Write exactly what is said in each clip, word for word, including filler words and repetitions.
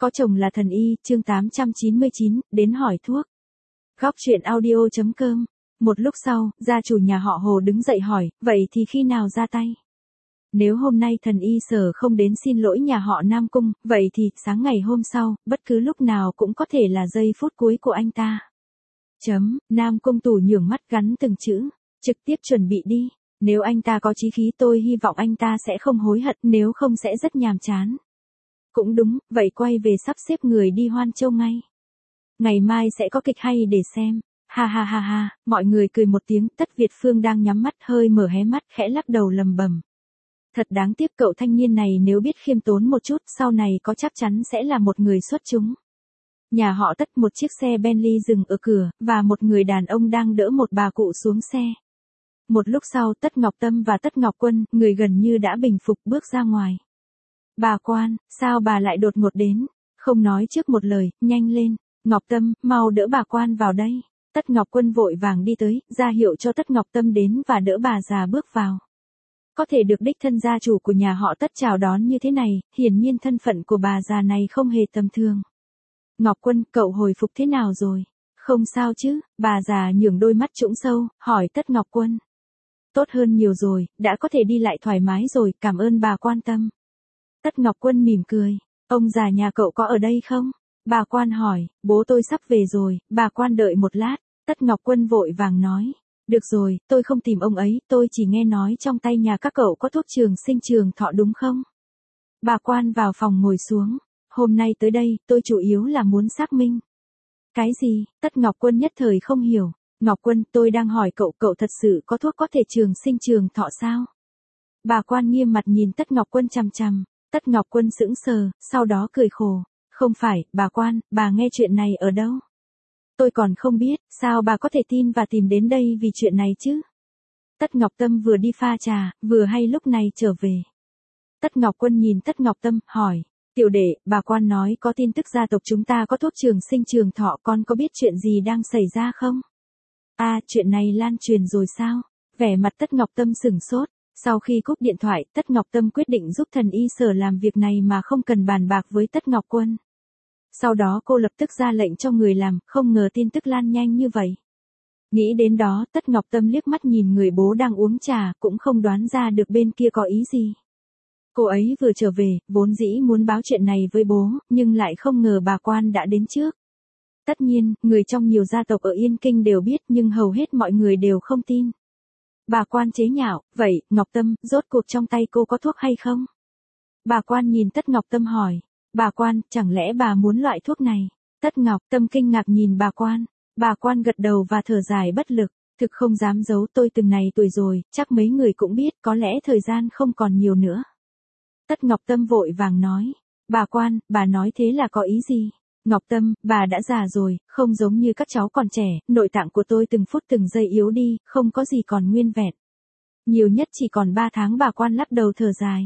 Có chồng là thần y, chương tám trăm chín mươi chín, đến hỏi thuốc. Góc truyện audio chấm com. Một lúc sau, gia chủ nhà họ Hồ đứng dậy hỏi, vậy thì khi nào ra tay? Nếu hôm nay thần y Sở không đến xin lỗi nhà họ Nam Cung, vậy thì sáng ngày hôm sau, bất cứ lúc nào cũng có thể là giây phút cuối của anh ta. Chấm, Nam Cung Tủ nhường mắt gắn từng chữ, trực tiếp chuẩn bị đi. Nếu anh ta có chí khí tôi hy vọng anh ta sẽ không hối hận, nếu không sẽ rất nhàm chán. Cũng đúng, vậy quay về sắp xếp người đi Hoan Châu ngay. Ngày mai sẽ có kịch hay để xem. Ha ha ha ha, mọi người cười một tiếng, Tất Việt Phương đang nhắm mắt hơi mở hé mắt khẽ lắc đầu lầm bầm. Thật đáng tiếc cậu thanh niên này nếu biết khiêm tốn một chút sau này có chắc chắn sẽ là một người xuất chúng. Nhà họ Tất một chiếc xe Bentley dừng ở cửa, và một người đàn ông đang đỡ một bà cụ xuống xe. Một lúc sau Tất Ngọc Tâm và Tất Ngọc Quân, người gần như đã bình phục bước ra ngoài. Bà Quan, sao bà lại đột ngột đến? Không nói trước một lời, nhanh lên. Ngọc Tâm, mau đỡ bà Quan vào đây. Tất Ngọc Quân vội vàng đi tới, ra hiệu cho Tất Ngọc Tâm đến và đỡ bà già bước vào. Có thể được đích thân gia chủ của nhà họ Tất chào đón như thế này, hiển nhiên thân phận của bà già này không hề tầm thường. Ngọc Quân, cậu hồi phục thế nào rồi? Không sao chứ? Bà già nhướng đôi mắt trũng sâu, hỏi Tất Ngọc Quân. Tốt hơn nhiều rồi, đã có thể đi lại thoải mái rồi, cảm ơn bà quan tâm. Tất Ngọc Quân mỉm cười, ông già nhà cậu có ở đây không? Bà Quan hỏi, bố tôi sắp về rồi, bà Quan đợi một lát. Tất Ngọc Quân vội vàng nói, được rồi, tôi không tìm ông ấy, tôi chỉ nghe nói trong tay nhà các cậu có thuốc trường sinh trường thọ đúng không? Bà Quan vào phòng ngồi xuống, hôm nay tới đây, tôi chủ yếu là muốn xác minh. Cái gì? Tất Ngọc Quân nhất thời không hiểu. Ngọc Quân, tôi đang hỏi cậu, cậu thật sự có thuốc có thể trường sinh trường thọ sao? Bà Quan nghiêm mặt nhìn Tất Ngọc Quân chằm chằm. Tất Ngọc Quân sững sờ, sau đó cười khổ. Không phải, bà Quan, bà nghe chuyện này ở đâu? Tôi còn không biết, sao bà có thể tin và tìm đến đây vì chuyện này chứ? Tất Ngọc Tâm vừa đi pha trà, vừa hay lúc này trở về. Tất Ngọc Quân nhìn Tất Ngọc Tâm, hỏi. Tiểu đệ, bà Quan nói có tin tức gia tộc chúng ta có thuốc trường sinh trường thọ, con có biết chuyện gì đang xảy ra không? À, chuyện này lan truyền rồi sao? Vẻ mặt Tất Ngọc Tâm sửng sốt. Sau khi cúp điện thoại, Tất Ngọc Tâm quyết định giúp thần y Sở làm việc này mà không cần bàn bạc với Tất Ngọc Quân. Sau đó cô lập tức ra lệnh cho người làm, không ngờ tin tức lan nhanh như vậy. Nghĩ đến đó, Tất Ngọc Tâm liếc mắt nhìn người bố đang uống trà, cũng không đoán ra được bên kia có ý gì. Cô ấy vừa trở về, vốn dĩ muốn báo chuyện này với bố, nhưng lại không ngờ bà Quan đã đến trước. Tất nhiên, người trong nhiều gia tộc ở Yên Kinh đều biết nhưng hầu hết mọi người đều không tin. Bà Quan chế nhạo, vậy, Ngọc Tâm, rốt cuộc trong tay cô có thuốc hay không? Bà Quan nhìn Tất Ngọc Tâm hỏi. Bà Quan, chẳng lẽ bà muốn loại thuốc này? Tất Ngọc Tâm kinh ngạc nhìn bà Quan. Bà Quan gật đầu và thở dài bất lực. Thực không dám giấu, tôi từng này tuổi rồi, chắc mấy người cũng biết, có lẽ thời gian không còn nhiều nữa. Tất Ngọc Tâm vội vàng nói. Bà Quan, bà nói thế là có ý gì? Ngọc Tâm, bà đã già rồi, không giống như các cháu còn trẻ, nội tạng của tôi từng phút từng giây yếu đi, không có gì còn nguyên vẹn. Nhiều nhất chỉ còn ba tháng. Bà Quan lắc đầu thở dài.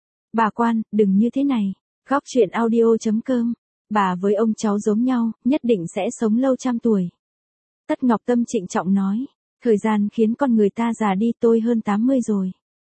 Bà Quan, đừng như thế này. Góc truyện audio chấm com. Bà với ông cháu giống nhau, nhất định sẽ sống lâu trăm tuổi. Tất Ngọc Tâm trịnh trọng nói. Thời gian khiến con người ta già đi, tôi hơn tám mươi rồi.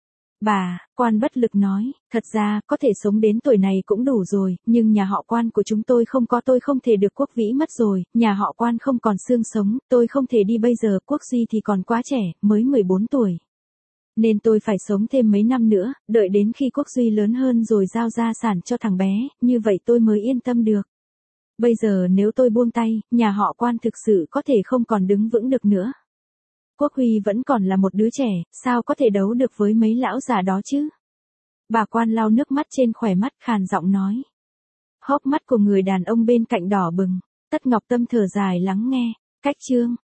Bà, Quan bất lực nói, thật ra, có thể sống đến tuổi này cũng đủ rồi, nhưng nhà họ Quan của chúng tôi không có, tôi không thể được quốc vĩ mất rồi, nhà họ Quan không còn xương sống, tôi không thể đi bây giờ, Quốc Duy thì còn quá trẻ, mới mười bốn tuổi. Nên tôi phải sống thêm mấy năm nữa, đợi đến khi Quốc Duy lớn hơn rồi giao gia sản cho thằng bé, như vậy tôi mới yên tâm được. Bây giờ nếu tôi buông tay, nhà họ Quan thực sự có thể không còn đứng vững được nữa. Quốc Huy vẫn còn là một đứa trẻ, sao có thể đấu được với mấy lão già đó chứ? Bà Quan lau nước mắt trên khóe mắt khàn giọng nói. Hốc mắt của người đàn ông bên cạnh đỏ bừng. Tất Ngọc Tâm thở dài lắng nghe. Cách chương.